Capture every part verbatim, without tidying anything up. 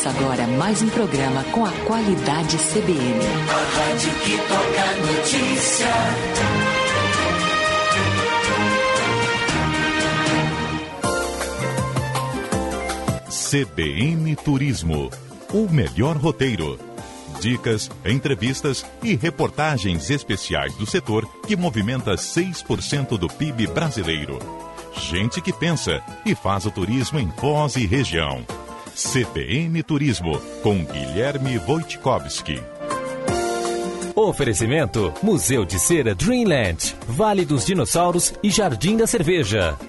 Começa agora mais um programa com a qualidade C B N. A rádio que toca notícia. C B N Turismo, o melhor roteiro. Dicas, entrevistas e reportagens especiais do setor que movimenta seis por cento do P I B brasileiro. Gente que pensa e faz o turismo em Foz e região. C B N Turismo, com Guilherme Wojtkowski. Oferecimento: Museu de Cera Dreamland, Vale dos Dinossauros e Jardim da Cerveja.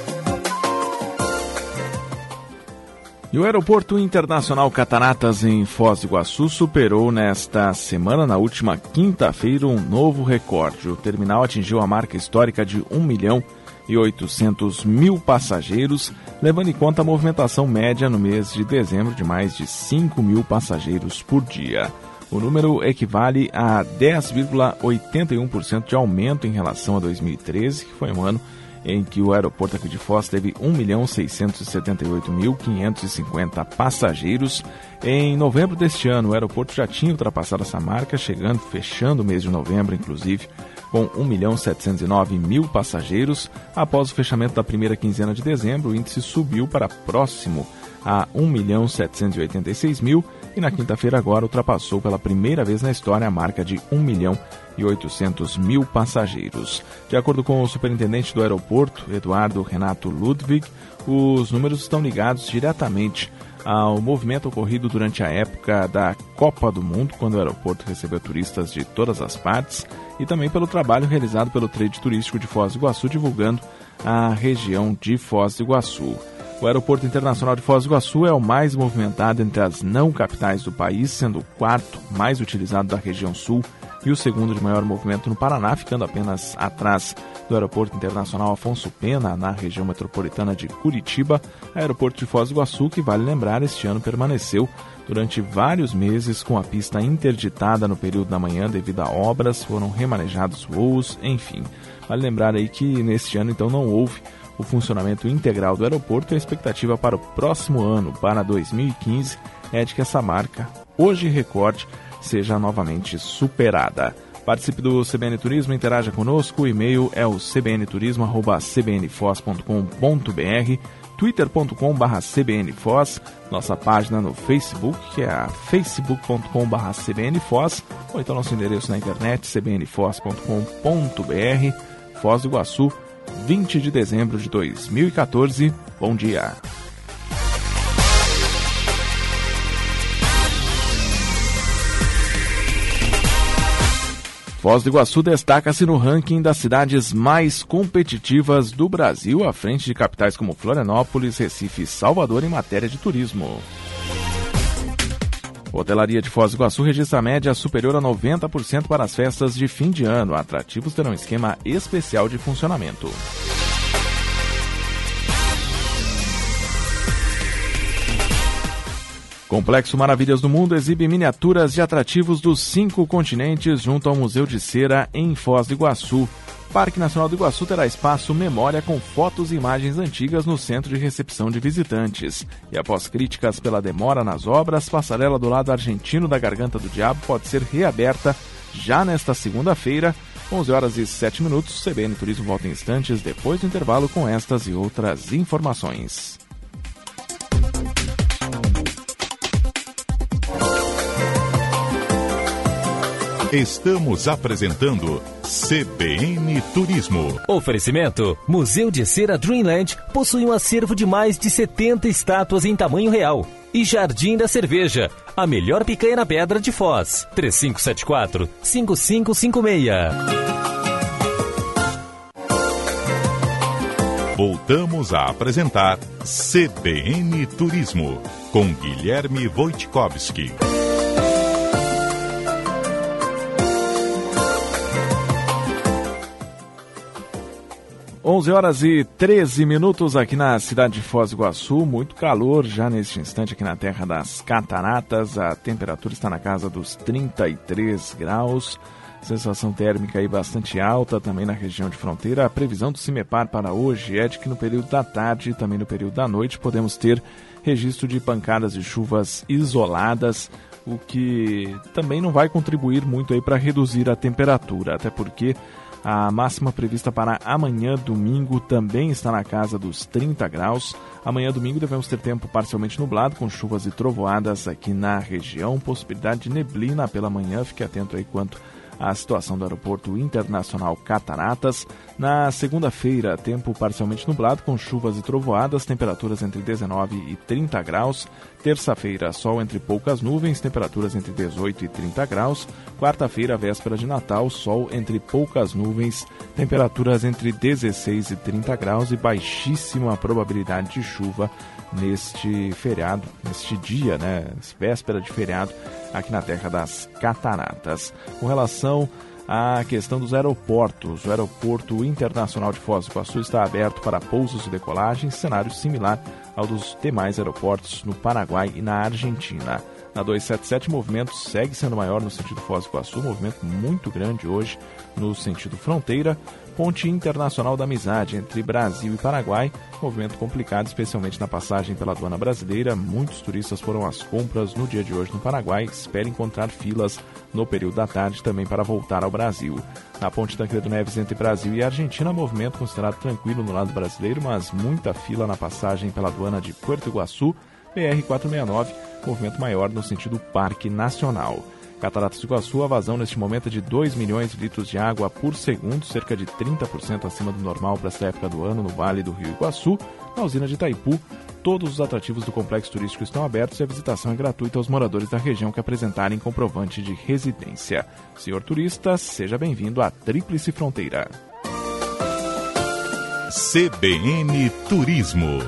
E o Aeroporto Internacional Cataratas em Foz do Iguaçu superou nesta semana, na última quinta-feira, um novo recorde. O terminal atingiu a marca histórica de um milhão e oitocentos mil passageiros, levando em conta a movimentação média no mês de dezembro de mais de cinco mil passageiros por dia. O número equivale a dez vírgula oitenta e um por cento de aumento em relação a dois mil e treze, que foi um ano em que o aeroporto aqui de Foz teve um milhão seiscentos e setenta e oito mil quinhentos e cinquenta passageiros. Em novembro deste ano, o aeroporto já tinha ultrapassado essa marca, chegando, fechando o mês de novembro, inclusive, com um milhão setecentos e nove mil passageiros. Após o fechamento da primeira quinzena de dezembro, o índice subiu para próximo a um milhão setecentos e oitenta e seis mil e na quinta-feira agora ultrapassou pela primeira vez na história a marca de um milhão e oitocentos mil passageiros. De acordo com o superintendente do aeroporto, Eduardo Renato Ludwig, os números estão ligados diretamente ao movimento ocorrido durante a época da Copa do Mundo, quando o aeroporto recebeu turistas de todas as partes, e também pelo trabalho realizado pelo Trade Turístico de Foz do Iguaçu, divulgando a região de Foz do Iguaçu. O Aeroporto Internacional de Foz do Iguaçu é o mais movimentado entre as não capitais do país, sendo o quarto mais utilizado da região sul e o segundo de maior movimento no Paraná, ficando apenas atrás do Aeroporto Internacional Afonso Pena, na região metropolitana de Curitiba. O Aeroporto de Foz do Iguaçu, que vale lembrar, este ano permaneceu durante vários meses com a pista interditada no período da manhã devido a obras, foram remanejados voos, enfim. Vale lembrar aí que neste ano então não houve o funcionamento integral do aeroporto, e a expectativa para o próximo ano, para dois mil e quinze, é de que essa marca, hoje recorde, seja novamente superada. Participe do C B N Turismo, interaja conosco, o e-mail é o c b n turismo arroba c b n foz ponto com ponto b r, twitter ponto com barra c b n foz, nossa página no Facebook, que é a facebook ponto com barra c b n foz, ou então nosso endereço na internet, c b n foz ponto com ponto b r. Foz do Iguaçu, vinte de dezembro de dois mil e quatorze. Bom dia. Foz do Iguaçu destaca-se no ranking das cidades mais competitivas do Brasil, à frente de capitais como Florianópolis, Recife e Salvador em matéria de turismo. A hotelaria de Foz do Iguaçu registra a média superior a noventa por cento para as festas de fim de ano. Atrativos terão um esquema especial de funcionamento. Complexo Maravilhas do Mundo exibe miniaturas de atrativos dos cinco continentes junto ao Museu de Cera em Foz do Iguaçu. Parque Nacional do Iguaçu terá espaço memória com fotos e imagens antigas no centro de recepção de visitantes. E após críticas pela demora nas obras, passarela do lado argentino da Garganta do Diabo pode ser reaberta já nesta segunda-feira, onze horas e sete minutos. C B N Turismo volta em instantes depois do intervalo com estas e outras informações. Estamos apresentando C B N Turismo. Oferecimento: Museu de Cera Dreamland possui um acervo de mais de setenta estátuas em tamanho real. E Jardim da Cerveja, a melhor picanha na pedra de Foz. três cinco sete quatro, cinco cinco cinco seis. Voltamos a apresentar C B N Turismo, com Guilherme Wojtkowski. onze horas e treze minutos aqui na cidade de Foz do Iguaçu, muito calor já neste instante aqui na terra das cataratas, a temperatura está na casa dos trinta e três graus, sensação térmica aí bastante alta também na região de fronteira. A previsão do CIMEPAR para hoje é de que no período da tarde e também no período da noite podemos ter registro de pancadas de chuvas isoladas, o que também não vai contribuir muito aí para reduzir a temperatura, até porque a máxima prevista para amanhã, domingo, também está na casa dos trinta graus. Amanhã, domingo, devemos ter tempo parcialmente nublado, com chuvas e trovoadas aqui na região. Possibilidade de neblina pela manhã, fique atento aí quanto à situação do Aeroporto Internacional Cataratas. Na segunda-feira, tempo parcialmente nublado, com chuvas e trovoadas, temperaturas entre dezenove e trinta graus. Terça-feira, sol entre poucas nuvens, temperaturas entre dezoito e trinta graus. Quarta-feira, véspera de Natal, sol entre poucas nuvens, temperaturas entre dezesseis e trinta graus e baixíssima probabilidade de chuva neste feriado, neste dia, né, véspera de feriado, aqui na Terra das Cataratas. Com relação à questão dos aeroportos, o Aeroporto Internacional de Foz do Iguaçu está aberto para pousos e decolagens, cenário similar ao dos demais aeroportos no Paraguai e na Argentina. Na duzentos e setenta e sete, o movimento segue sendo maior no sentido Foz do Iguaçu, movimento muito grande hoje no sentido fronteira. Ponte Internacional da Amizade entre Brasil e Paraguai, movimento complicado, especialmente na passagem pela aduana brasileira. Muitos turistas foram às compras no dia de hoje no Paraguai, espera encontrar filas no período da tarde também para voltar ao Brasil. Na ponte Tancredo Neves entre Brasil e Argentina, movimento considerado tranquilo no lado brasileiro, mas muita fila na passagem pela aduana de Puerto Iguaçu. B R quatrocentos e sessenta e nove, movimento maior no sentido Parque Nacional. Cataratas do Iguaçu, a vazão neste momento é de dois milhões de litros de água por segundo, cerca de trinta por cento acima do normal para esta época do ano no Vale do Rio Iguaçu. Na usina de Itaipu, todos os atrativos do complexo turístico estão abertos e a visitação é gratuita aos moradores da região que apresentarem comprovante de residência. Senhor turista, seja bem-vindo à Tríplice Fronteira. C B N Turismo.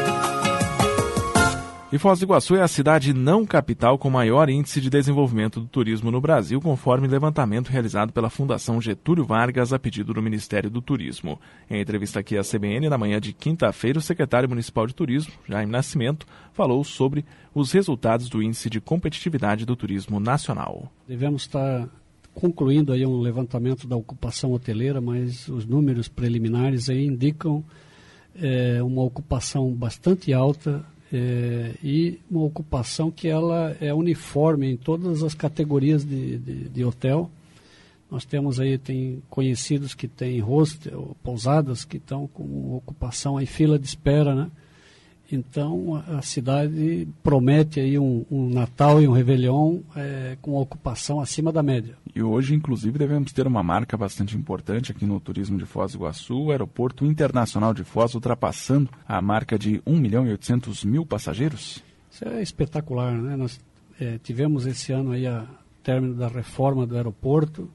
E Foz do Iguaçu é a cidade não capital com maior índice de desenvolvimento do turismo no Brasil, conforme levantamento realizado pela Fundação Getúlio Vargas a pedido do Ministério do Turismo. Em entrevista aqui à C B N, na manhã de quinta-feira, o secretário municipal de turismo, Jaime Nascimento, falou sobre os resultados do índice de competitividade do turismo nacional. Devemos estar concluindo aí um levantamento da ocupação hoteleira, mas os números preliminares aí indicam é, uma ocupação bastante alta, É, e uma ocupação que ela é uniforme em todas as categorias de, de, de hotel. Nós temos aí, tem conhecidos que têm hostel, pousadas que estão com ocupação aí, fila de espera, né? Então a, a cidade promete aí um, um Natal e um Réveillon é, com ocupação acima da média. E hoje, inclusive, devemos ter uma marca bastante importante aqui no turismo de Foz do Iguaçu, o Aeroporto Internacional de Foz ultrapassando a marca de um milhão e oitocentos mil passageiros. Isso é espetacular, né? Nós é, tivemos esse ano aí a término da reforma do aeroporto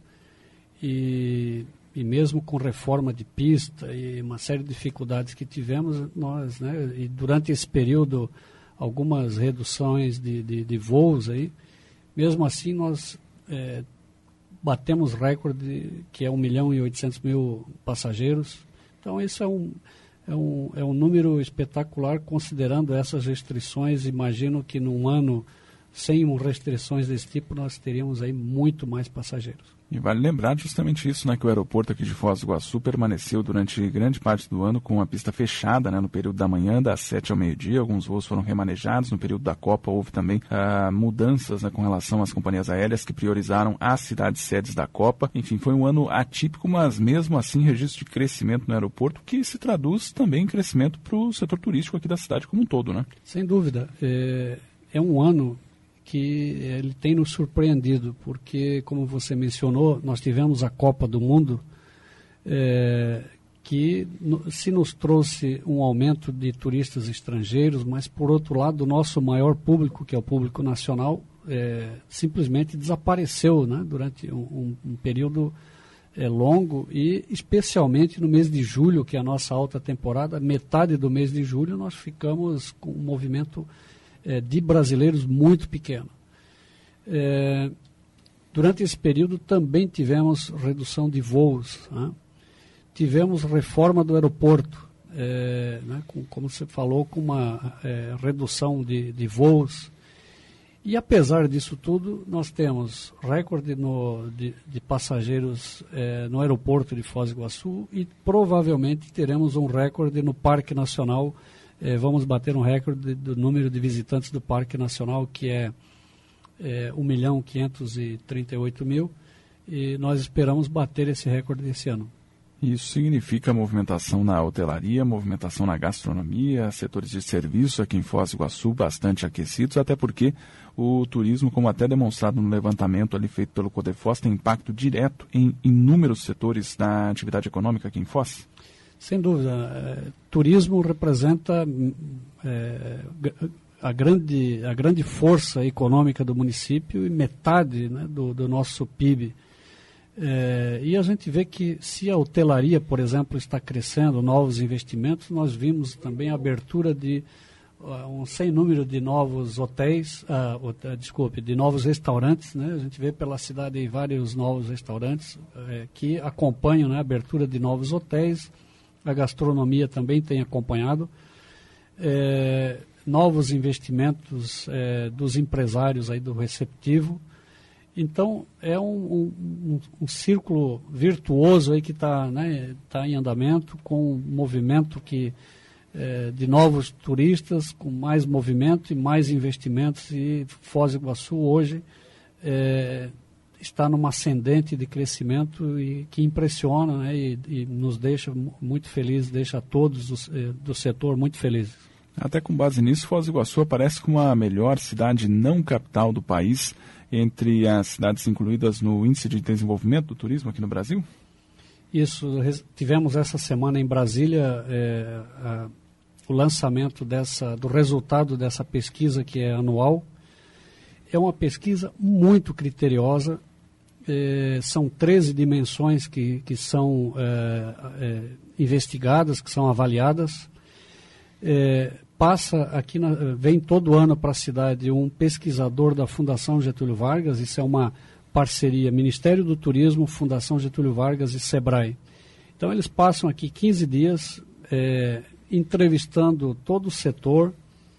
e... E mesmo com reforma de pista e uma série de dificuldades que tivemos, nós, né, e durante esse período, algumas reduções de, de, de voos aí, mesmo assim nós é, batemos recorde que é um milhão e oitocentos mil passageiros. Então isso é um, é, um, é um número espetacular, considerando essas restrições. Imagino que num ano sem restrições desse tipo nós teríamos aí muito mais passageiros. E vale lembrar justamente isso, né, que o aeroporto aqui de Foz do Iguaçu permaneceu durante grande parte do ano com a pista fechada, né, no período da manhã, das sete ao meio-dia. Alguns voos foram remanejados. No período da Copa houve também uh, mudanças, né, com relação às companhias aéreas que priorizaram as cidades sedes da Copa. Enfim, foi um ano atípico, mas mesmo assim registro de crescimento no aeroporto, que se traduz também em crescimento para o setor turístico aqui da cidade como um todo, né? Sem dúvida. É, é um ano que ele tem nos surpreendido, porque, como você mencionou, nós tivemos a Copa do Mundo, é, que no, se nos trouxe um aumento de turistas estrangeiros, mas, por outro lado, o nosso maior público, que é o público nacional, é, simplesmente desapareceu, né, durante um, um, um período é, longo, e especialmente no mês de julho, que é a nossa alta temporada, metade do mês de julho, nós ficamos com um movimento de brasileiros muito pequeno. É, durante esse período também tivemos redução de voos, né? Tivemos reforma do aeroporto, é, né? com, como você falou, com uma é, redução de, de voos. E apesar disso tudo, nós temos recorde no, de, de passageiros é, no aeroporto de Foz do Iguaçu e provavelmente teremos um recorde no Parque Nacional eh, vamos bater um recorde do número de visitantes do Parque Nacional, que é, é um milhão quinhentos e trinta e oito mil, e nós esperamos bater esse recorde esse ano. Isso significa movimentação na hotelaria, movimentação na gastronomia, setores de serviço aqui em Foz do Iguaçu bastante aquecidos, até porque o turismo, como até demonstrado no levantamento ali feito pelo Codefos, tem impacto direto em inúmeros setores da atividade econômica aqui em Foz? Sem dúvida. É, turismo representa é, a, grande, a grande força econômica do município e metade, né, do, do nosso P I B. É, e a gente vê que se a hotelaria, por exemplo, está crescendo, novos investimentos, nós vimos também a abertura de uh, um sem número de novos hotéis, uh, uh, desculpe, de novos restaurantes, né? A gente vê pela cidade aí vários novos restaurantes uh, que acompanham, né, a abertura de novos hotéis, a gastronomia também tem acompanhado, é, novos investimentos é, dos empresários aí do receptivo. Então, é um, um, um, um círculo virtuoso aí que está, né, tá em andamento, com um movimento que, é, de novos turistas, com mais movimento e mais investimentos. E Foz do Iguaçu hoje é, está numa ascendente de crescimento e que impressiona, né, e, e nos deixa muito felizes, deixa todos os, eh, do setor muito felizes. Até com base nisso, Foz do Iguaçu aparece como a melhor cidade não capital do país entre as cidades incluídas no Índice de Desenvolvimento do Turismo aqui no Brasil? Isso, tivemos essa semana em Brasília é, a, o lançamento dessa, do resultado dessa pesquisa que é anual. É uma pesquisa muito criteriosa, é, são treze dimensões que, que são é, é, investigadas, que são avaliadas. É, passa aqui, na, vem todo ano para a cidade um pesquisador da Fundação Getúlio Vargas, isso é uma parceria Ministério do Turismo, Fundação Getúlio Vargas e SEBRAE. Então eles passam aqui quinze dias é, entrevistando todo o setor,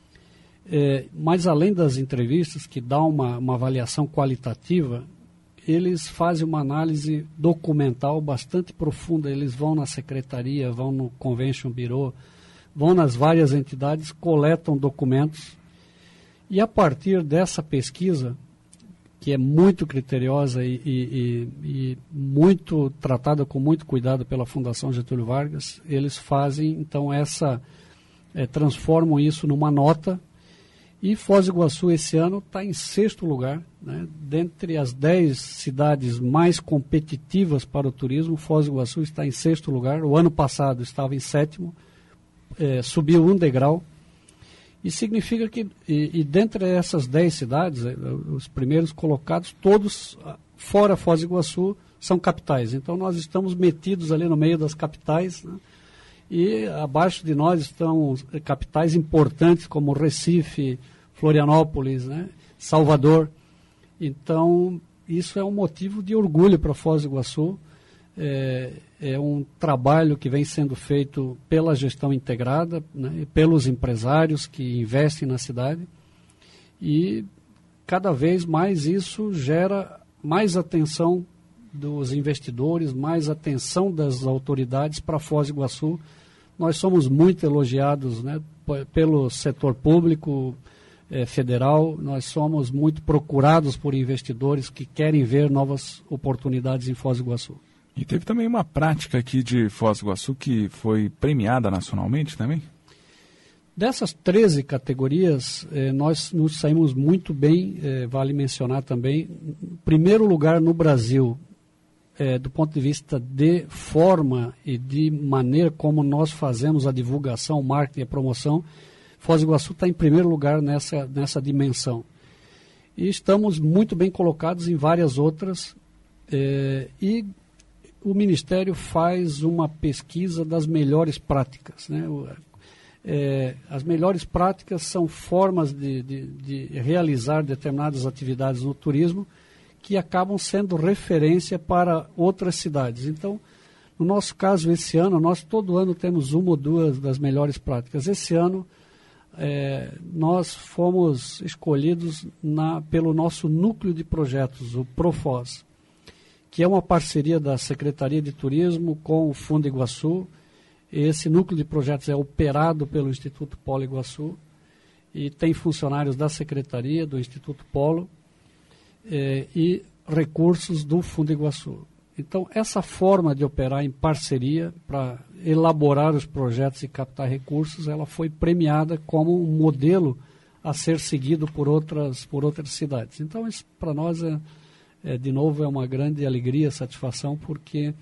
é, mas além das entrevistas, que dá uma, uma avaliação qualitativa, eles fazem uma análise documental bastante profunda, eles vão na secretaria, vão no Convention Bureau, vão nas várias entidades, coletam documentos e a partir dessa pesquisa, que é muito criteriosa e, e, e muito tratada com muito cuidado pela Fundação Getúlio Vargas, eles fazem então essa, é, transformam isso numa nota e Foz do Iguaçu esse ano está em sexto lugar, né? Dentre as dez cidades mais competitivas para o turismo, Foz do Iguaçu está em sexto lugar, o ano passado estava em sétimo, É, subiu um degrau, e significa que, e, e dentre essas dez cidades, é, os primeiros colocados, todos fora Foz do Iguaçu, são capitais. Então nós estamos metidos ali no meio das capitais, né? E abaixo de nós estão capitais importantes como Recife, Florianópolis, né? Salvador. Então isso é um motivo de orgulho para Foz do Iguaçu. É, é um trabalho que vem sendo feito pela gestão integrada, né, pelos empresários que investem na cidade, e cada vez mais isso gera mais atenção dos investidores, mais atenção das autoridades para Foz do Iguaçu. Nós somos muito elogiados, né, pelo setor público eh, federal, nós somos muito procurados por investidores que querem ver novas oportunidades em Foz do Iguaçu. E teve também uma prática aqui de Foz do Iguaçu que foi premiada nacionalmente também? Dessas treze categorias, eh, nós nos saímos muito bem, eh, vale mencionar também, primeiro lugar no Brasil, eh, do ponto de vista de forma e de maneira como nós fazemos a divulgação, o marketing e a promoção, Foz do Iguaçu está em primeiro lugar nessa, nessa dimensão. E estamos muito bem colocados em várias outras, eh, e o Ministério faz uma pesquisa das melhores práticas, né? O, é, as melhores práticas são formas de, de, de realizar determinadas atividades no turismo que acabam sendo referência para outras cidades. Então, no nosso caso, esse ano, nós todo ano temos uma ou duas das melhores práticas. Esse ano, é, nós fomos escolhidos na, pelo nosso núcleo de projetos, o Profoz, que é uma parceria da Secretaria de Turismo com o Fundo Iguaçu. Esse núcleo de projetos é operado pelo Instituto Polo Iguaçu e tem funcionários da Secretaria, do Instituto Polo eh, e recursos do Fundo Iguaçu. Então, essa forma de operar em parceria para elaborar os projetos e captar recursos, ela foi premiada como um modelo a ser seguido por outras, por outras cidades. Então, isso para nós, é, é, de novo, é uma grande alegria, satisfação, porque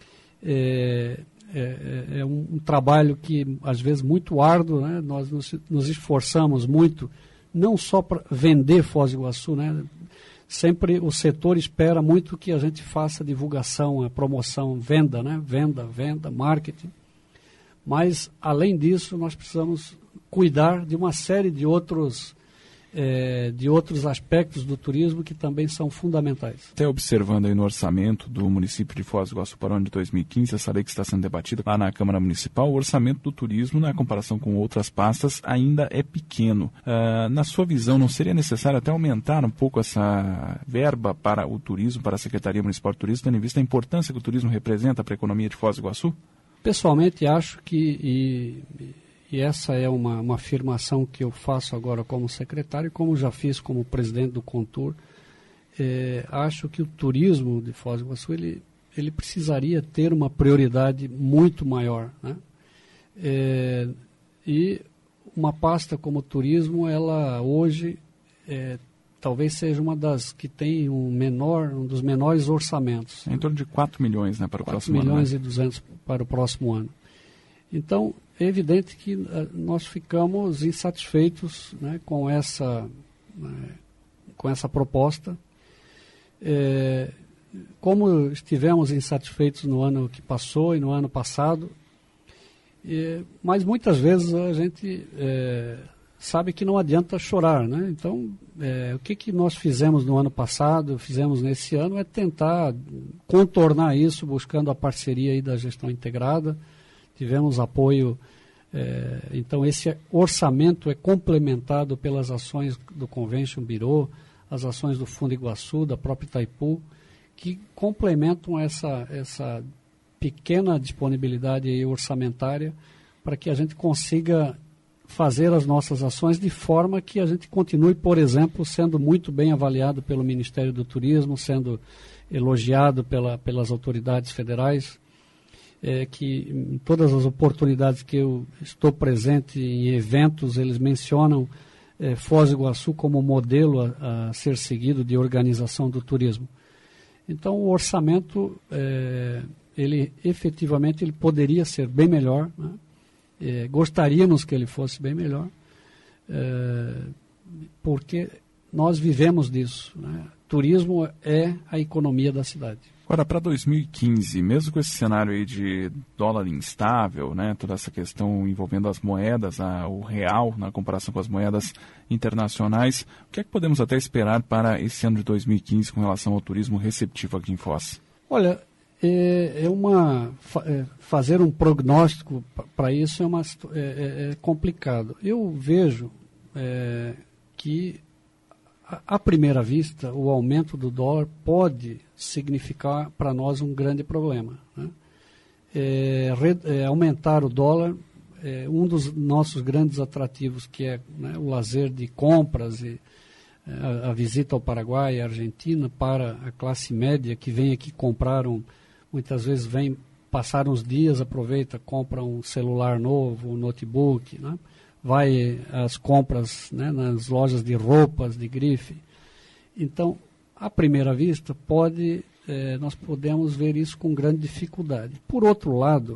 é, é, é um, um trabalho que, às vezes, muito árduo, né? Nós nos, nos esforçamos muito, não só para vender Foz do Iguaçu, né? Sempre o setor espera muito que a gente faça divulgação, a promoção, venda, né? Venda, venda, marketing. Mas, além disso, nós precisamos cuidar de uma série de outros, eh, de outros aspectos do turismo que também são fundamentais. Até observando aí no orçamento do município de Foz do Iguaçu para o ano de dois mil e quinze, essa lei que está sendo debatida lá na Câmara Municipal, o orçamento do turismo, na comparação com outras pastas, ainda é pequeno. Uh, na sua visão, não seria necessário até aumentar um pouco essa verba para o turismo, para a Secretaria Municipal de Turismo, tendo em vista a importância que o turismo representa para a economia de Foz do Iguaçu? Pessoalmente, acho que... E... E essa é uma, uma afirmação que eu faço agora como secretário, como já fiz como presidente do Contur. É, acho que o turismo de Foz do Iguaçu, ele, ele precisaria ter uma prioridade muito maior, né? É, e uma pasta como turismo, ela hoje é, talvez seja uma das que tem um, menor, um dos menores orçamentos. Em torno de quatro milhões, né, para o próximo ano. quatro milhões e duzentos para o próximo ano. Então, é evidente que uh, nós ficamos insatisfeitos, né, com, essa, né, com essa proposta. É, como estivemos insatisfeitos no ano que passou e no ano passado, é, mas muitas vezes a gente é, sabe que não adianta chorar, né? Então, é, o que, que nós fizemos no ano passado, fizemos nesse ano, é tentar contornar isso, buscando a parceria aí da gestão integrada. Tivemos apoio, eh, então esse orçamento é complementado pelas ações do Convention Bureau, as ações do Fundo Iguaçu, da própria Itaipu, que complementam essa, essa pequena disponibilidade aí orçamentária para que a gente consiga fazer as nossas ações de forma que a gente continue, por exemplo, sendo muito bem avaliado pelo Ministério do Turismo, sendo elogiado pela, pelas autoridades federais. É que em todas as oportunidades que eu estou presente em eventos, eles mencionam é, Foz do Iguaçu como modelo a, a ser seguido de organização do turismo. Então, o orçamento, é, ele efetivamente ele poderia ser bem melhor, né? É, gostaríamos que ele fosse bem melhor, é, porque nós vivemos disso, né? Turismo é a economia da cidade. Agora, para dois mil e quinze, mesmo com esse cenário aí de dólar instável, né, toda essa questão envolvendo as moedas, a, o real, na comparação com as moedas internacionais, o que é que podemos até esperar para esse ano de dois mil e quinze com relação ao turismo receptivo aqui em Foz? Olha, é, é uma, é, fazer um prognóstico para isso é, uma, é, é complicado. Eu vejo é, que à primeira vista, o aumento do dólar pode significar para nós um grande problema, né? É, re, é, aumentar o dólar, é, um dos nossos grandes atrativos, que é, né, o lazer de compras e é, a, a visita ao Paraguai e à Argentina para a classe média que vem aqui comprar, um, muitas vezes vem passar uns dias, aproveita, compra um celular novo, um notebook, né? Vai às compras, né, nas lojas de roupas, de grife. Então, à primeira vista, pode, eh, nós podemos ver isso com grande dificuldade. Por outro lado,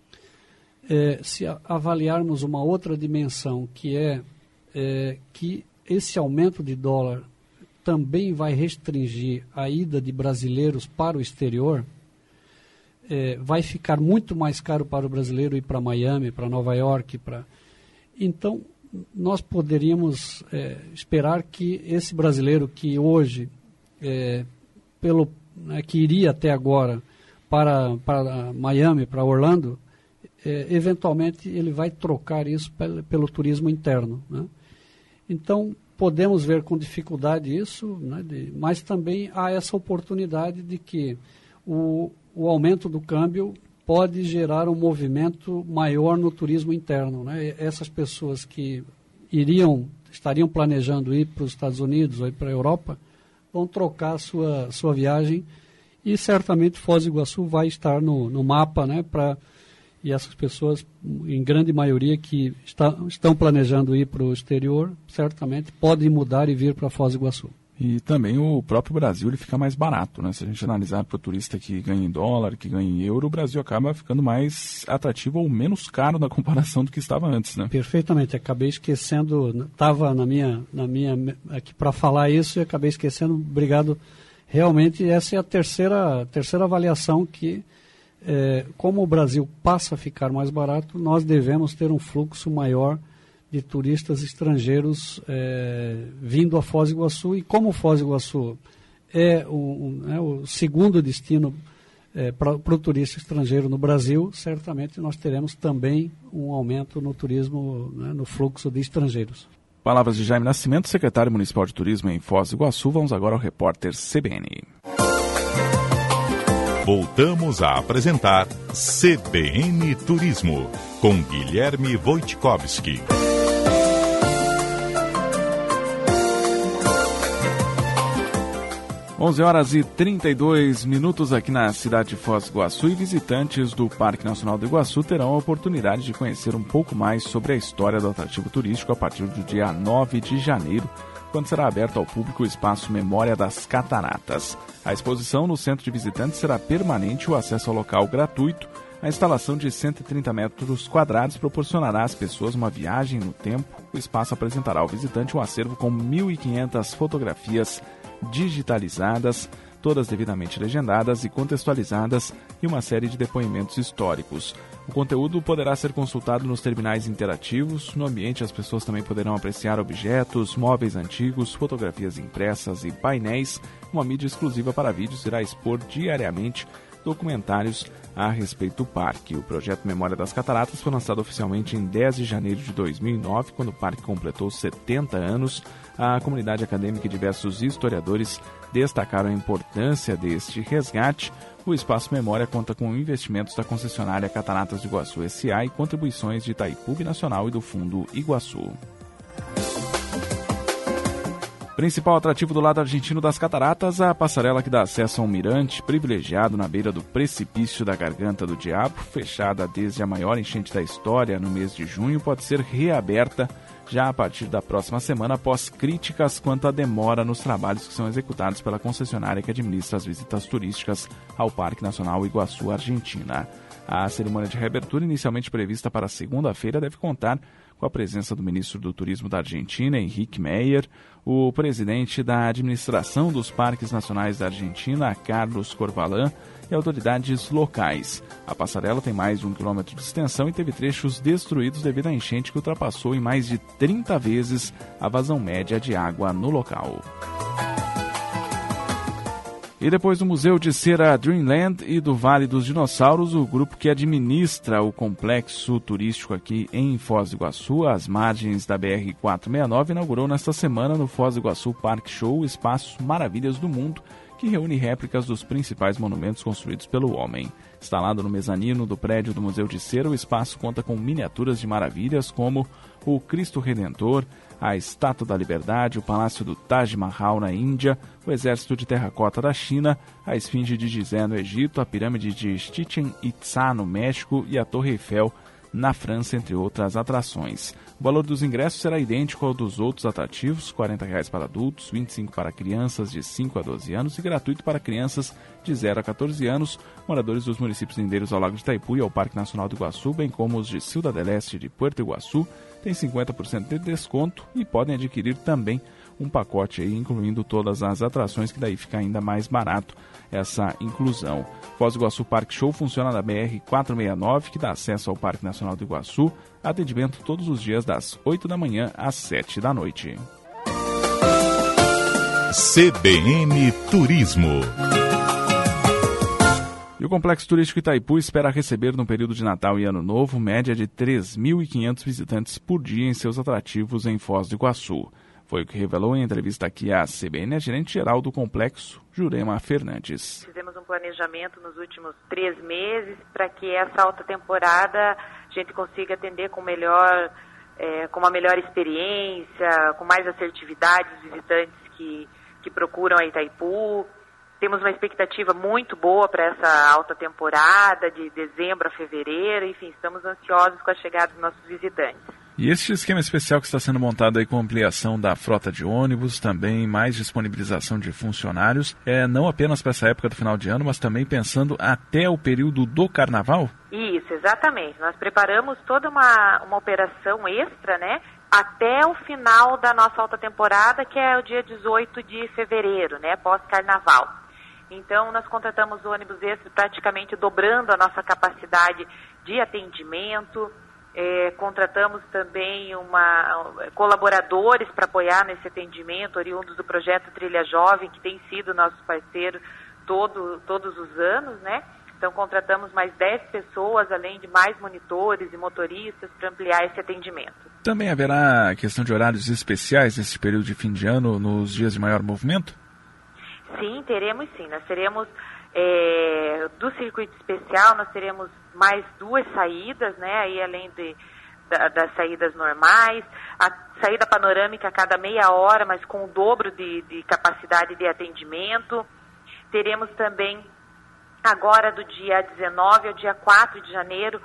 eh, se avaliarmos uma outra dimensão, que é eh, que esse aumento de dólar também vai restringir a ida de brasileiros para o exterior, eh, vai ficar muito mais caro para o brasileiro ir para Miami, para Nova York, para... Então, nós poderíamos é, esperar que esse brasileiro que hoje, é, pelo, né, que iria até agora para, para Miami, para Orlando, é, eventualmente ele vai trocar isso pelo, pelo turismo interno, né? Então, podemos ver com dificuldade isso, né, de, mas também há essa oportunidade de que o, o aumento do câmbio pode gerar um movimento maior no turismo interno, né? Essas pessoas que iriam, estariam planejando ir para os Estados Unidos ou ir para a Europa, vão trocar a sua, sua viagem e certamente Foz do Iguaçu vai estar no, no mapa, né? Pra, e essas pessoas, em grande maioria, que está, estão planejando ir para o exterior, certamente podem mudar e vir para Foz do Iguaçu. E também o próprio Brasil ele fica mais barato, né? Se a gente analisar para o turista que ganha em dólar, que ganha em euro, o Brasil acaba ficando mais atrativo ou menos caro na comparação do que estava antes, né? Perfeitamente. Acabei esquecendo, estava na minha, na minha aqui para falar isso e acabei esquecendo. Obrigado. Realmente essa é a terceira, terceira avaliação que, é, como o Brasil passa a ficar mais barato, nós devemos ter um fluxo maior de turistas estrangeiros é, vindo a Foz do Iguaçu, e como Foz do Iguaçu é o, um, é o segundo destino é, para o turista estrangeiro no Brasil, certamente nós teremos também um aumento no turismo, né, no fluxo de estrangeiros. Palavras de Jaime Nascimento, secretário municipal de turismo em Foz do Iguaçu. Vamos agora ao repórter C B N. Voltamos a apresentar C B N Turismo, com Guilherme Wojtkowski. onze horas e trinta e dois minutos aqui na cidade de Foz do Iguaçu, e visitantes do Parque Nacional do Iguaçu terão a oportunidade de conhecer um pouco mais sobre a história do atrativo turístico a partir do dia nove de janeiro, quando será aberto ao público o espaço Memória das Cataratas. A exposição no centro de visitantes será permanente, o acesso ao local gratuito. A instalação de cento e trinta metros quadrados proporcionará às pessoas uma viagem no tempo. O espaço apresentará ao visitante um acervo com mil e quinhentas fotografias digitalizadas, todas devidamente legendadas e contextualizadas, e uma série de depoimentos históricos. O conteúdo poderá ser consultado nos terminais interativos. No ambiente, as pessoas também poderão apreciar objetos, móveis antigos, fotografias impressas e painéis. Uma mídia exclusiva para vídeos irá expor diariamente documentários a respeito do parque. O projeto Memória das Cataratas foi lançado oficialmente em dez de janeiro de dois mil e nove, quando o parque completou setenta anos. A comunidade acadêmica e diversos historiadores destacaram a importância deste resgate. O Espaço Memória conta com investimentos da concessionária Cataratas do Iguaçu S A e contribuições de Itaipu Nacional e do Fundo Iguaçu. Principal atrativo do lado argentino das cataratas, a passarela que dá acesso a um mirante privilegiado na beira do precipício da Garganta do Diabo, fechada desde a maior enchente da história no mês de junho, pode ser reaberta já a partir da próxima semana, após críticas quanto à demora nos trabalhos que são executados pela concessionária que administra as visitas turísticas ao Parque Nacional Iguaçu Argentina. A cerimônia de reabertura, inicialmente prevista para segunda-feira, deve contar com a presença do ministro do Turismo da Argentina, Henrique Meyer, o presidente da Administração dos Parques Nacionais da Argentina, Carlos Corvalán, e autoridades locais. A passarela tem mais de um quilômetro de extensão e teve trechos destruídos devido à enchente que ultrapassou em mais de trinta vezes a vazão média de água no local. E depois do Museu de Cera Dreamland e do Vale dos Dinossauros, o grupo que administra o complexo turístico aqui em Foz do Iguaçu, às margens da B R quatrocentos e sessenta e nove, inaugurou nesta semana no Foz do Iguaçu Park Show o espaço Maravilhas do Mundo, que reúne réplicas dos principais monumentos construídos pelo homem. Instalado no mezanino do prédio do Museu de Cera, o espaço conta com miniaturas de maravilhas como o Cristo Redentor, a Estátua da Liberdade, o Palácio do Taj Mahal na Índia, o Exército de Terracota da China, a Esfinge de Gizé no Egito, a Pirâmide de Chichén Itzá no México e a Torre Eiffel na França, entre outras atrações. O valor dos ingressos será idêntico ao dos outros atrativos, quarenta reais para adultos, vinte e cinco reais para crianças de cinco a doze anos e gratuito para crianças de zero a catorze anos, moradores dos municípios lindeiros ao Lago de Itaipu e ao Parque Nacional do Iguaçu, bem como os de Ciudad del Este e de Puerto Iguaçu, têm cinquenta por cento de desconto e podem adquirir também um pacote aí, incluindo todas as atrações, que daí fica ainda mais barato essa inclusão. Foz do Iguaçu Park Show funciona na B R quatrocentos e sessenta e nove, que dá acesso ao Parque Nacional do Iguaçu, atendimento todos os dias das oito da manhã às sete da noite. C B N Turismo. E o Complexo Turístico Itaipu espera receber no período de Natal e Ano Novo média de três mil e quinhentos visitantes por dia em seus atrativos em Foz do Iguaçu. Foi o que revelou em entrevista aqui à C B N a gerente-geral do complexo, Jurema Fernandes. Fizemos um planejamento nos últimos três meses para que essa alta temporada a gente consiga atender com melhor, é, com uma melhor experiência, com mais assertividade os visitantes que, que procuram a Itaipu. Temos uma expectativa muito boa para essa alta temporada, de dezembro a fevereiro, enfim, estamos ansiosos com a chegada dos nossos visitantes. E este esquema especial que está sendo montado aí com ampliação da frota de ônibus, também mais disponibilização de funcionários, é não apenas para essa época do final de ano, mas também pensando até o período do carnaval? Isso, exatamente. Nós preparamos toda uma, uma operação extra, né, até o final da nossa alta temporada, que é o dia dezoito de fevereiro, né, pós-carnaval. Então, nós contratamos ônibus extra praticamente dobrando a nossa capacidade de atendimento. É, contratamos também uma, colaboradores para apoiar nesse atendimento, oriundos do projeto Trilha Jovem, que tem sido nosso parceiro todo, todos os anos, né? Então, contratamos mais dez pessoas, além de mais monitores e motoristas, para ampliar esse atendimento. Também haverá questão de horários especiais nesse período de fim de ano, nos dias de maior movimento? Sim, teremos sim. Nós teremos, é, do circuito especial, nós teremos mais duas saídas, né, aí além de, da, das saídas normais, a saída panorâmica a cada meia hora, mas com o dobro de, de capacidade de atendimento. Teremos também, agora do dia dezenove ao dia quatro de janeiro,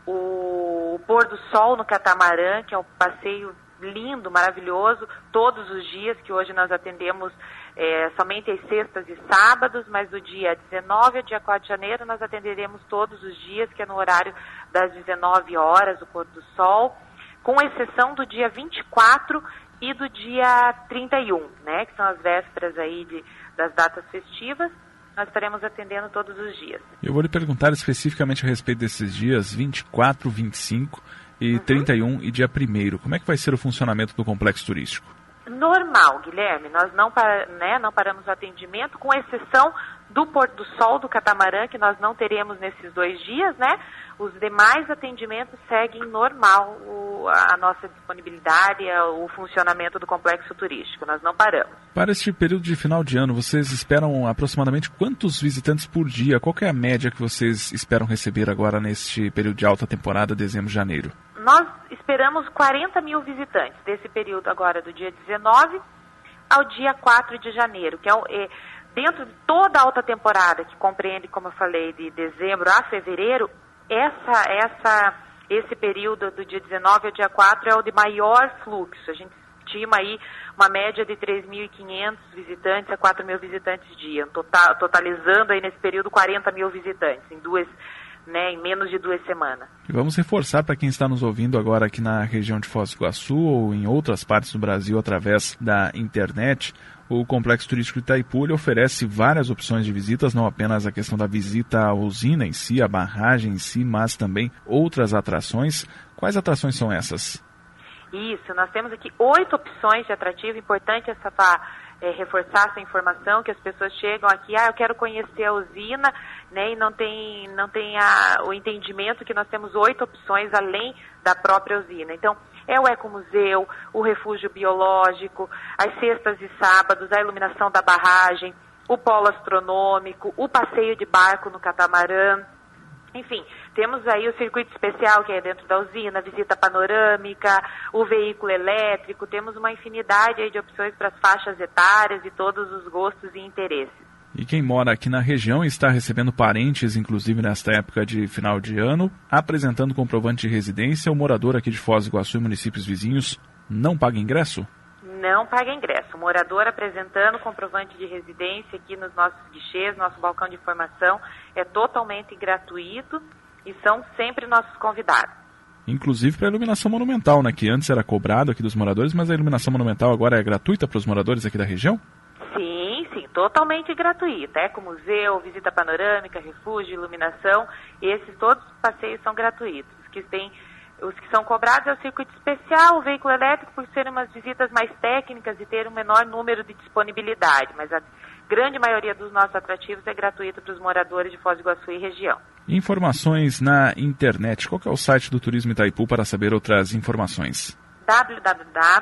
o, o pôr do sol no catamarã, que é um passeio lindo, maravilhoso, todos os dias, que hoje nós atendemos é, somente às sextas e sábados, mas do dia dezenove ao dia quatro de janeiro nós atenderemos todos os dias, que é no horário das dezenove horas, o pôr do sol, com exceção do dia vinte e quatro e do dia trinta e um, né, que são as vésperas aí de, das datas festivas. Nós estaremos atendendo todos os dias. Eu vou lhe perguntar especificamente a respeito desses dias vinte e quatro, vinte e cinco e uhum. trinta e um e dia primeiro. Como é que vai ser o funcionamento do complexo turístico? Normal, Guilherme. Nós não, né, não paramos o atendimento, com exceção do pôr do sol do catamarã, que nós não teremos nesses dois dias, né? Os demais atendimentos seguem normal o, a nossa disponibilidade, o funcionamento do complexo turístico. Nós não paramos. Para este período de final de ano, vocês esperam aproximadamente quantos visitantes por dia? Qual que é a média que vocês esperam receber agora neste período de alta temporada, dezembro e janeiro? Nós esperamos quarenta mil visitantes desse período agora, do dia dezenove ao dia quatro de janeiro, que é, é dentro de toda a alta temporada, que compreende, como eu falei, de dezembro a fevereiro, essa, essa, esse período do dia dezenove ao dia quatro é o de maior fluxo. A gente estima aí uma média de três mil e quinhentos visitantes a quatro mil visitantes dia, total, totalizando aí nesse período quarenta mil visitantes, em duas Né, em menos de duas semanas. E vamos reforçar para quem está nos ouvindo agora aqui na região de Foz do Iguaçu ou em outras partes do Brasil através da internet, o Complexo Turístico Itaipu ele oferece várias opções de visitas, não apenas a questão da visita à usina em si, a barragem em si, mas também outras atrações. Quais atrações são essas? Isso, nós temos aqui oito opções de atrativo. Importante essa para é, reforçar essa informação, que as pessoas chegam aqui, ah, eu quero conhecer a usina, né, e não tem, não tem a, o entendimento que nós temos oito opções além da própria usina. Então, é o ecomuseu, o refúgio biológico, as sextas e sábados, a iluminação da barragem, o polo astronômico, o passeio de barco no catamarã. Enfim, temos aí o circuito especial, que é dentro da usina, a visita panorâmica, o veículo elétrico, temos uma infinidade aí de opções para as faixas etárias e todos os gostos e interesses. E quem mora aqui na região e está recebendo parentes, inclusive nesta época de final de ano, apresentando comprovante de residência, o morador aqui de Foz do Iguaçu e municípios vizinhos não paga ingresso? Não paga ingresso. O morador apresentando comprovante de residência aqui nos nossos guichês, nosso balcão de informação, é totalmente gratuito e são sempre nossos convidados. Inclusive para a iluminação monumental, né? Que antes era cobrado aqui dos moradores, mas a iluminação monumental agora é gratuita para os moradores aqui da região? Sim, sim, totalmente gratuita. Ecomuseu, visita panorâmica, refúgio, iluminação, esses todos os passeios são gratuitos. Os que têm Os que são cobrados é o circuito especial, o veículo elétrico, por serem umas visitas mais técnicas e ter um menor número de disponibilidade, mas a grande maioria dos nossos atrativos é gratuito para os moradores de Foz do Iguaçu e região. Informações na internet. Qual que é o site do Turismo Itaipu para saber outras informações? w w w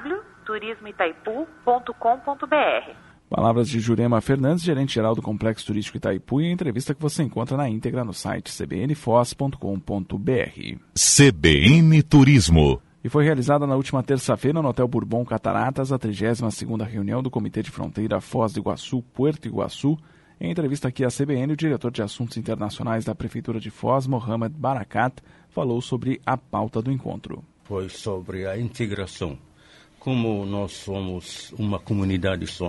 turismo itaipu ponto com ponto b r. Palavras de Jurema Fernandes, gerente-geral do Complexo Turístico Itaipu, e a entrevista que você encontra na íntegra no site c b n foz ponto com ponto b r. C B N Turismo. E foi realizada na última terça-feira no Hotel Bourbon Cataratas a trigésima segunda reunião do Comitê de Fronteira Foz do Iguaçu, Puerto Iguaçu. Em entrevista aqui à C B N, o diretor de Assuntos Internacionais da Prefeitura de Foz, Mohamed Barakat, falou sobre a pauta do encontro. Foi sobre a integração. Como nós somos uma comunidade só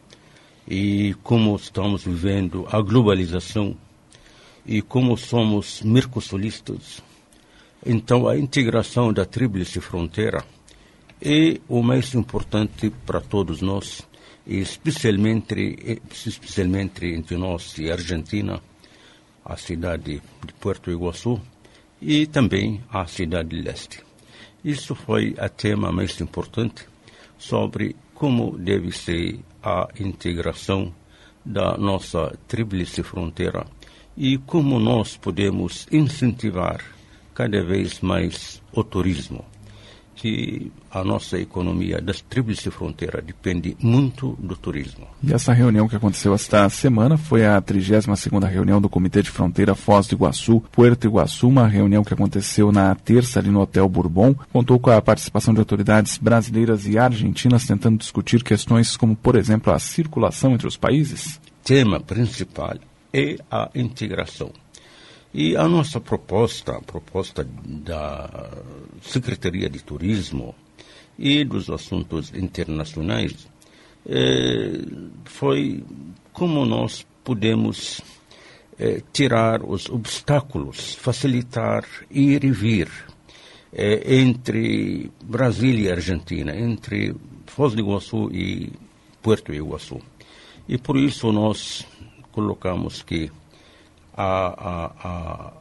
e como estamos vivendo a globalização e como somos mercosulistas, então a integração da tríplice fronteira é o mais importante para todos nós, especialmente, especialmente entre nós e a Argentina, a cidade de Puerto Iguaçu e também a cidade de Leste. Isso foi o tema mais importante sobre como deve ser a integração da nossa tríplice fronteira e como nós podemos incentivar cada vez mais o turismo, que a nossa economia da tríplice fronteira depende muito do turismo. E essa reunião que aconteceu esta semana foi a trigésima segunda reunião do Comitê de Fronteira Foz do Iguaçu, Puerto Iguaçu, uma reunião que aconteceu na terça ali no Hotel Bourbon, contou com a participação de autoridades brasileiras e argentinas tentando discutir questões como, por exemplo, a circulação entre os países. O tema principal é a integração. E a nossa proposta, a proposta da Secretaria de Turismo e dos Assuntos Internacionais, eh, foi como nós podemos eh, tirar os obstáculos, facilitar ir e vir eh, entre Brasil e Argentina, entre Foz do Iguaçu e Puerto Iguaçu. E por isso nós colocamos que A, a, a,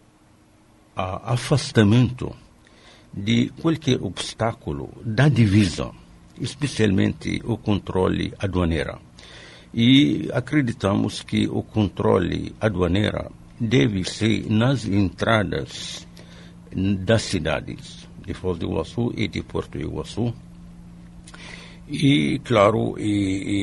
a afastamento de qualquer obstáculo da divisa, especialmente o controle aduaneiro. E acreditamos que o controle aduaneiro deve ser nas entradas das cidades de Foz do Iguaçu e de Puerto Iguaçu. E, claro, e,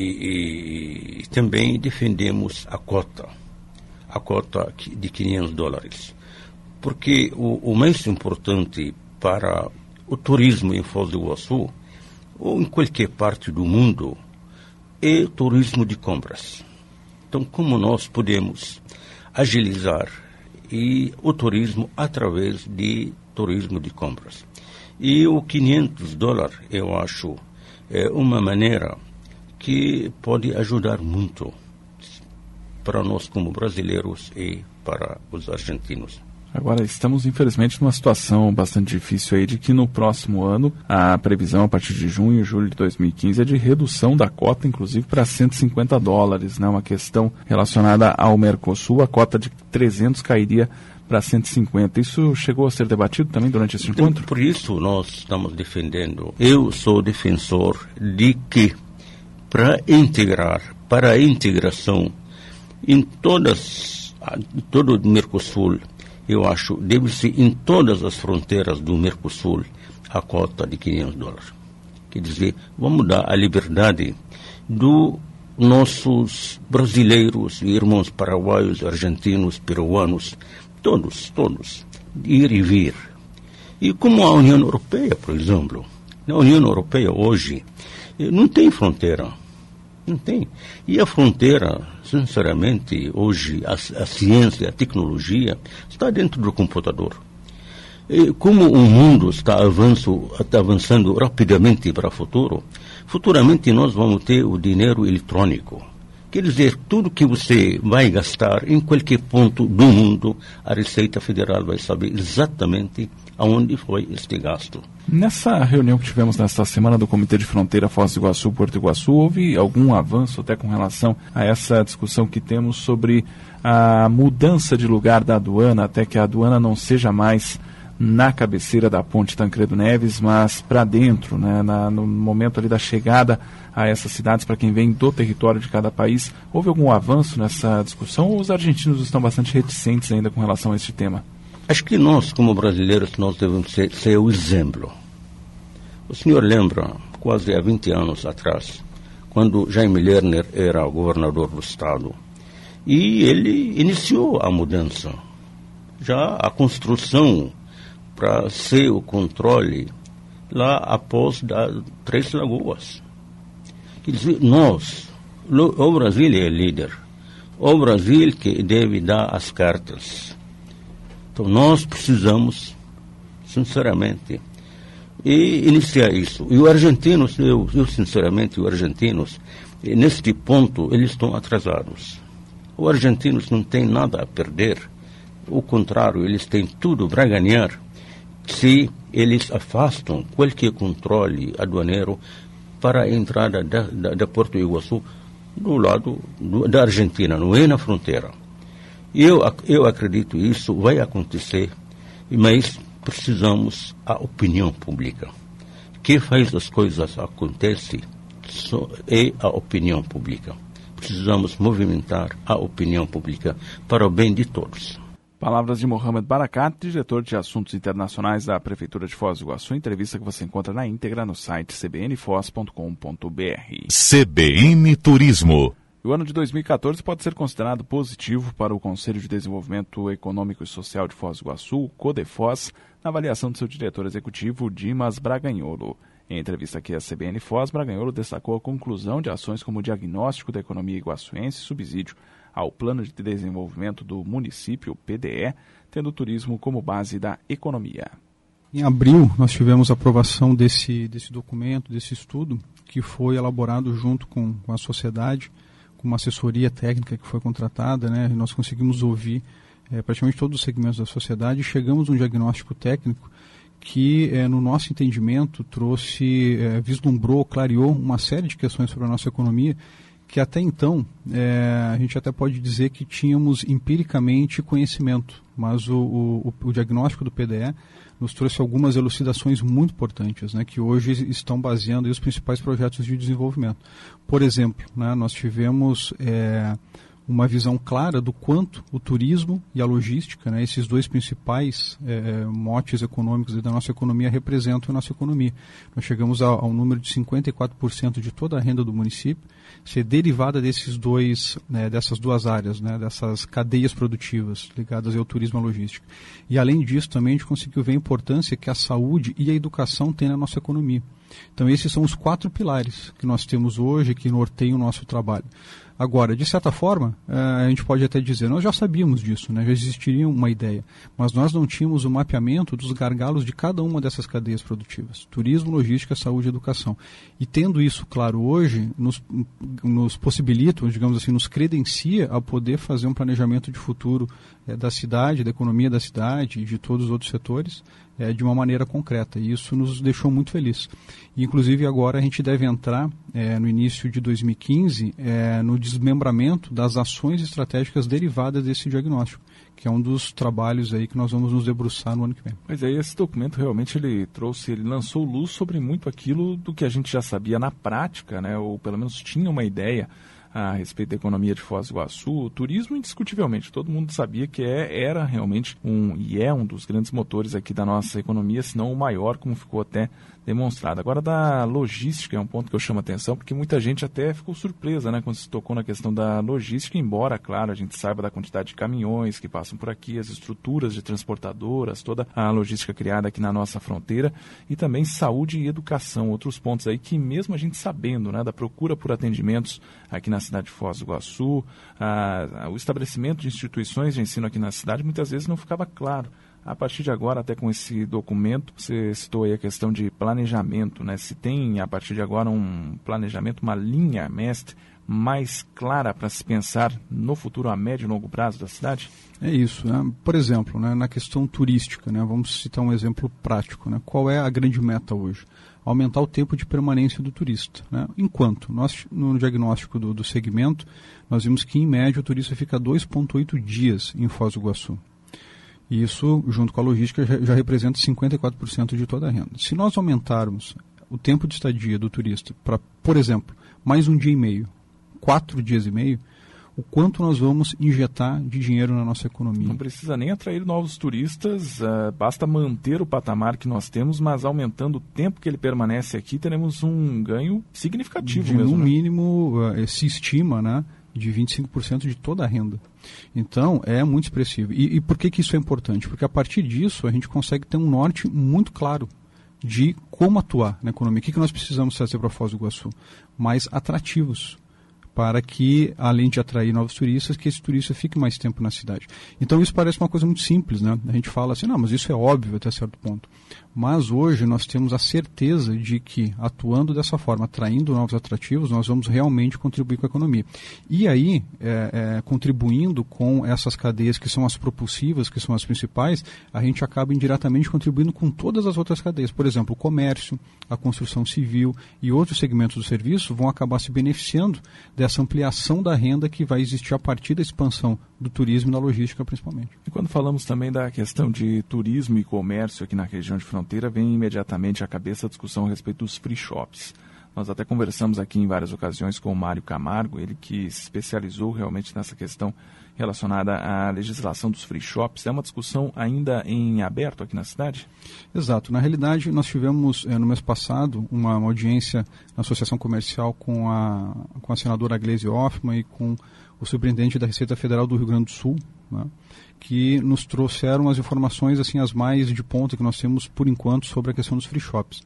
e, e também defendemos a cota. a cota de quinhentos dólares. Porque o, o mais importante para o turismo em Foz do Iguaçu, ou em qualquer parte do mundo, é o turismo de compras. Então, como nós podemos agilizar e o turismo através de turismo de compras? E o quinhentos dólares, eu acho, é uma maneira que pode ajudar muito para nós como brasileiros e para os argentinos. Agora, estamos infelizmente numa situação bastante difícil aí de que no próximo ano a previsão a partir de junho e julho de dois mil e quinze é de redução da cota, inclusive para cento e cinquenta dólares, né? Uma questão relacionada ao Mercosul, a cota de trezentos cairia para cento e cinquenta. Isso chegou a ser debatido também durante esse então, encontro? Por isso nós estamos defendendo, eu sou defensor de que para integrar, para a integração em todas, todo o Mercosul, eu acho, deve-se em todas as fronteiras do Mercosul a cota de quinhentos dólares. Quer dizer, vamos dar a liberdade dos nossos brasileiros, irmãos paraguaios, argentinos, peruanos, todos, todos, ir e vir. E como a União Europeia, por exemplo, na União Europeia hoje não tem fronteira. Não tem. E a fronteira, sinceramente, hoje, a, a ciência, a tecnologia, está dentro do computador. E como o mundo está, avanço, está avançando rapidamente para o futuro, futuramente nós vamos ter o dinheiro eletrônico. Quer dizer, tudo que você vai gastar em qualquer ponto do mundo, a Receita Federal vai saber exatamente aonde foi este gasto. Nessa reunião que tivemos nesta semana do Comitê de Fronteira Foz do Iguaçu, Puerto Iguaçu, houve algum avanço até com relação a essa discussão que temos sobre a mudança de lugar da aduana, até que a aduana não seja mais na cabeceira da ponte Tancredo Neves, mas para dentro, né, na, no momento ali da chegada a essas cidades, para quem vem do território de cada país. Houve algum avanço nessa discussão ou os argentinos estão bastante reticentes ainda com relação a este tema? Acho que nós, como brasileiros, nós devemos ser, ser o exemplo. O senhor lembra quase há vinte anos atrás, quando Jaime Lerner era governador do estado. E ele iniciou a mudança. Já a construção para ser o controle lá após da Três Lagoas. Quer dizer, nós, o Brasil é líder. O Brasil que deve dar as cartas. Então nós precisamos, sinceramente, e iniciar isso. E os argentinos, eu, eu sinceramente, os argentinos, neste ponto, eles estão atrasados. Os argentinos não têm nada a perder. O contrário, eles têm tudo para ganhar se eles afastam qualquer controle aduaneiro para a entrada da, da, da Porto Iguaçu do lado do, da Argentina, não é na fronteira. Eu, eu acredito que isso vai acontecer, mas precisamos a opinião pública. Quem faz as coisas acontecer é a opinião pública. Precisamos movimentar a opinião pública para o bem de todos. Palavras de Mohamed Barakat, diretor de Assuntos Internacionais da Prefeitura de Foz do Iguaçu, entrevista que você encontra na íntegra no site c b n foz ponto com ponto b r. C B N Turismo. O ano de dois mil e catorze pode ser considerado positivo para o Conselho de Desenvolvimento Econômico e Social de Foz do Iguaçu, o CODEFOZ, na avaliação do seu diretor executivo, Dimas Braganholo. Em entrevista aqui à C B N Foz, Braganholo destacou a conclusão de ações como o diagnóstico da economia iguaçuense e subsídio ao Plano de Desenvolvimento do Município, P D E, tendo o turismo como base da economia. Em abril, nós tivemos a aprovação desse, desse documento, desse estudo, que foi elaborado junto com, com a sociedade, com uma assessoria técnica que foi contratada, né? Nós conseguimos ouvir é, praticamente todos os segmentos da sociedade e chegamos a um diagnóstico técnico que, é, no nosso entendimento, trouxe, é, vislumbrou, clareou uma série de questões sobre a nossa economia que até então, é, a gente até pode dizer que tínhamos empiricamente conhecimento, mas o, o, o diagnóstico do P D E nos trouxe algumas elucidações muito importantes, né, que hoje estão baseando aí os principais projetos de desenvolvimento. Por exemplo, né, nós tivemos é, uma visão clara do quanto o turismo e a logística, né, esses dois principais é, motes econômicos da nossa economia, representam a nossa economia. Nós chegamos ao, ao número de cinquenta e quatro por cento de toda a renda do município ser derivada desses dois, né, dessas duas áreas, né, dessas cadeias produtivas ligadas ao turismo e à logística. E além disso, também a gente conseguiu ver a importância que a saúde e a educação têm na nossa economia. Então esses são os quatro pilares que nós temos hoje, que norteiam o nosso trabalho. Agora, de certa forma, a gente pode até dizer, nós já sabíamos disso, né? Já existiria uma ideia, mas nós não tínhamos o mapeamento dos gargalos de cada uma dessas cadeias produtivas, turismo, logística, saúde e educação. E tendo isso claro hoje, nos, nos possibilita, digamos assim, nos credencia a poder fazer um planejamento de futuro é, da cidade, da economia da cidade e de todos os outros setores, é, de uma maneira concreta. E isso nos deixou muito felizes. E, inclusive, agora a gente deve entrar, é, no início de dois mil e quinze, é, no desmembramento das ações estratégicas derivadas desse diagnóstico, que é um dos trabalhos aí que nós vamos nos debruçar no ano que vem. Mas aí esse documento realmente ele trouxe, ele lançou luz sobre muito aquilo do que a gente já sabia na prática, né, ou pelo menos tinha uma ideia a respeito da economia de Foz do Iguaçu. O turismo, indiscutivelmente, todo mundo sabia que é, era realmente um, e é um dos grandes motores aqui da nossa economia, se não o maior, como ficou até demonstrado. Agora, da logística é um ponto que eu chamo a atenção, porque muita gente até ficou surpresa, né, quando se tocou na questão da logística, embora, claro, a gente saiba da quantidade de caminhões que passam por aqui, as estruturas de transportadoras, toda a logística criada aqui na nossa fronteira, e também saúde e educação, outros pontos aí que mesmo a gente sabendo, né, da procura por atendimentos aqui na cidade de Foz do Iguaçu, a, a, o estabelecimento de instituições de ensino aqui na cidade muitas vezes não ficava claro. A partir de agora, até com esse documento, você citou aí a questão de planejamento, né? Se tem, a partir de agora, um planejamento, uma linha mestre mais clara para se pensar no futuro a médio e longo prazo da cidade? É isso, né? Por exemplo, né, na questão turística, né, vamos citar um exemplo prático, né? Qual é a grande meta hoje? Aumentar o tempo de permanência do turista, né? Enquanto nós, no diagnóstico do, do segmento, nós vimos que, em média, o turista fica dois vírgula oito dias em Foz do Iguaçu. E isso, junto com a logística, já, já representa cinquenta e quatro por cento de toda a renda. Se nós aumentarmos o tempo de estadia do turista para, por exemplo, mais um dia e meio, quatro dias e meio, o quanto nós vamos injetar de dinheiro na nossa economia. Não precisa nem atrair novos turistas, uh, basta manter o patamar que nós temos, mas aumentando o tempo que ele permanece aqui, teremos um ganho significativo de, mesmo. No né? mínimo, uh, se estima, né, de vinte e cinco por cento de toda a renda. Então, é muito expressivo. E, e por que, que isso é importante? Porque a partir disso, a gente consegue ter um norte muito claro de como atuar na economia. O que, que nós precisamos fazer para Foz do Iguaçu? Mais atrativos, para que, além de atrair novos turistas, que esse turista fique mais tempo na cidade. Então isso parece uma coisa muito simples, né? A gente fala assim, não, mas isso é óbvio até certo ponto. Mas hoje nós temos a certeza de que, atuando dessa forma, atraindo novos atrativos, nós vamos realmente contribuir com a economia. E aí, é, é, contribuindo com essas cadeias que são as propulsivas, que são as principais, a gente acaba indiretamente contribuindo com todas as outras cadeias. Por exemplo, o comércio, a construção civil e outros segmentos do serviço vão acabar se beneficiando dessa ampliação da renda que vai existir a partir da expansão do turismo e da logística, principalmente. E quando falamos também da questão de turismo e comércio aqui na região de fronteira, vem imediatamente à cabeça a discussão a respeito dos free shops. Nós até conversamos aqui em várias ocasiões com o Mário Camargo, ele que se especializou realmente nessa questão relacionada à legislação dos free shops. É uma discussão ainda em aberto aqui na cidade? Exato. Na realidade, nós tivemos eh, no mês passado uma, uma audiência na Associação Comercial com a, com a senadora Gleisi Hoffmann e com o superintendente da Receita Federal do Rio Grande do Sul, né, que nos trouxeram as informações assim, as mais de ponta que nós temos por enquanto sobre a questão dos free shops.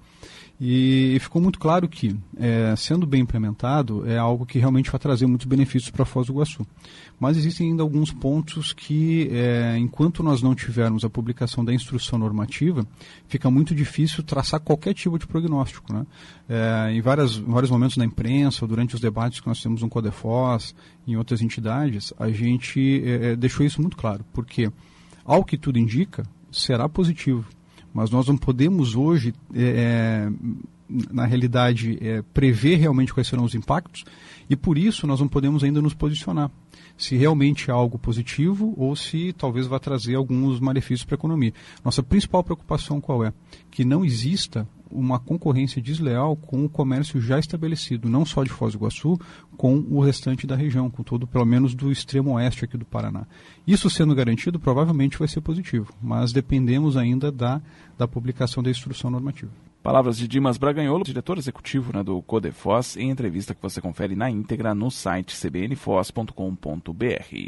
E ficou muito claro que, é, sendo bem implementado, é algo que realmente vai trazer muitos benefícios para Foz do Iguaçu. Mas existem ainda alguns pontos que, é, enquanto nós não tivermos a publicação da instrução normativa, fica muito difícil traçar qualquer tipo de prognóstico, né? É, em várias, vários momentos na imprensa, ou durante os debates que nós temos no Codefoz, em outras entidades, a gente é, deixou isso muito claro, porque, ao que tudo indica, será positivo. Mas nós não podemos hoje, é, na realidade, é, prever realmente quais serão os impactos e por isso nós não podemos ainda nos posicionar se realmente é algo positivo ou se talvez vá trazer alguns malefícios para a economia. Nossa principal preocupação qual é? Que não exista uma concorrência desleal com o comércio já estabelecido, não só de Foz do Iguaçu, com o restante da região, com todo, pelo menos do extremo oeste aqui do Paraná. Isso sendo garantido, provavelmente vai ser positivo, mas dependemos ainda da, da publicação da instrução normativa. Palavras de Dimas Braganholo, diretor executivo, né, do Codefoz, em entrevista que você confere na íntegra no site c b n foz ponto com ponto b r.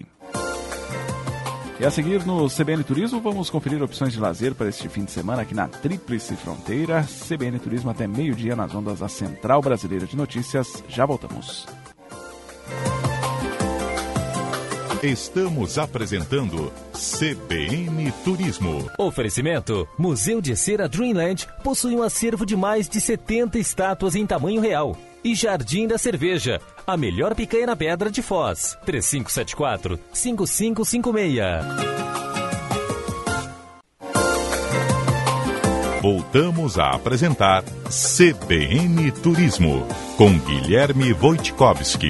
E a seguir no C B N Turismo, vamos conferir opções de lazer para este fim de semana aqui na Tríplice Fronteira. C B N Turismo até meio-dia nas ondas da Central Brasileira de Notícias. Já voltamos. Estamos apresentando C B N Turismo. Oferecimento: Museu de Cera Dreamland possui um acervo de mais de setenta estátuas em tamanho real. E Jardim da Cerveja, a melhor picanha na pedra de Foz. três cinco sete quatro, cinco cinco cinco seis. Voltamos a apresentar C B N Turismo, com Guilherme Wojtkowski.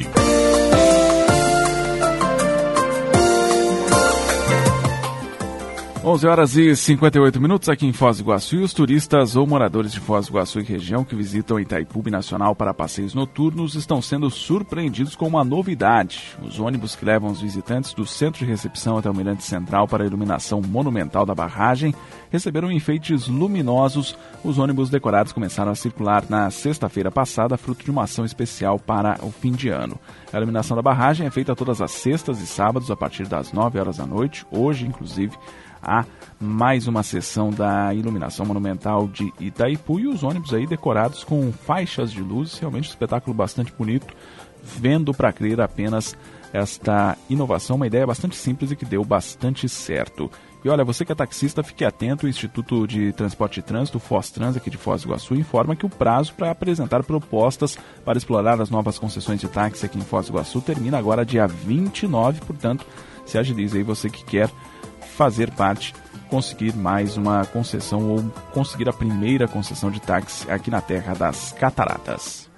onze horas e cinquenta e oito minutos aqui em Foz do Iguaçu, e os turistas ou moradores de Foz do Iguaçu e região que visitam Itaipu Binacional para passeios noturnos estão sendo surpreendidos com uma novidade. Os ônibus que levam os visitantes do centro de recepção até o Mirante Central para a iluminação monumental da barragem receberam enfeites luminosos. Os ônibus decorados começaram a circular na sexta-feira passada, fruto de uma ação especial para o fim de ano. A iluminação da barragem é feita todas as sextas e sábados a partir das nove horas da noite. Hoje, inclusive, há mais uma sessão da iluminação monumental de Itaipu e os ônibus aí decorados com faixas de luz, realmente um espetáculo bastante bonito, vendo para crer apenas esta inovação, uma ideia bastante simples e que deu bastante certo. E olha, você que é taxista, fique atento, o Instituto de Transporte e Trânsito, Foz-Trans, aqui de Foz do Iguaçu, informa que o prazo para apresentar propostas para explorar as novas concessões de táxi aqui em Foz do Iguaçu termina agora dia vinte e nove, portanto, se agilize aí você que quer fazer parte, conseguir mais uma concessão ou conseguir a primeira concessão de táxi aqui na Terra das Cataratas.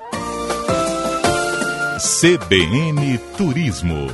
C B N Turismo.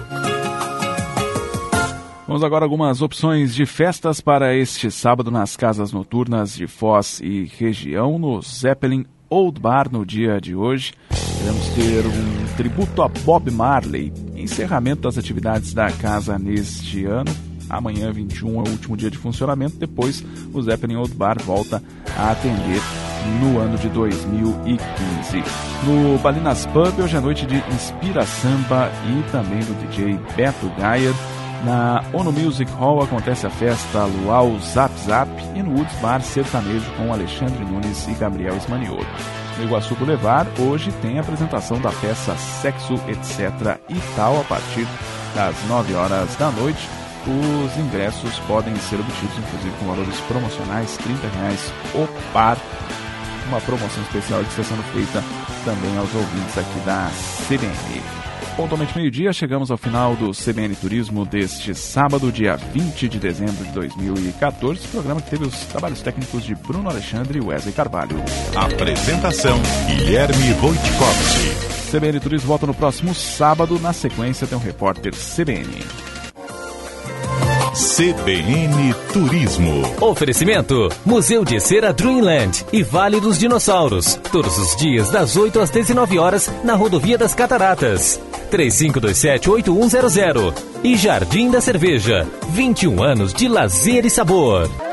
Vamos agora a algumas opções de festas para este sábado nas casas noturnas de Foz e região. No Zeppelin Old Bar, no dia de hoje, vamos ter um tributo a Bob Marley encerramento das atividades da casa neste ano. Amanhã, vinte e um, é o último dia de funcionamento. Depois, o Zeppelin Old Bar volta a atender no ano de dois mil e quinze. No Balinas Pub, hoje à noite de Inspira Samba e também do D J Beto Gaia. Na ONU Music Hall acontece a festa Luau Zap Zap e no Woods Bar sertanejo com Alexandre Nunes e Gabriel Esmaniolo. No Iguaçu Boulevard, hoje tem a apresentação da peça Sexo, etc e tal, a partir das nove horas da noite. Os ingressos podem ser obtidos, inclusive, com valores promocionais, trinta reais o par. Uma promoção especial que está sendo feita também aos ouvintes aqui da C B N. Pontualmente meio-dia, chegamos ao final do C B N Turismo deste sábado, dia vinte de dezembro de dois mil e quatorze, programa que teve os trabalhos técnicos de Bruno Alexandre e Wesley Carvalho. Apresentação, Guilherme Wojtkowski. C B N Turismo volta no próximo sábado, na sequência tem um repórter C B N. C B N Turismo. Oferecimento: Museu de Cera Dreamland e Vale dos Dinossauros. Todos os dias das oito às dezenove horas na Rodovia das Cataratas. três cinco dois sete, oito um zero zero. E Jardim da Cerveja. vinte e um anos de lazer e sabor.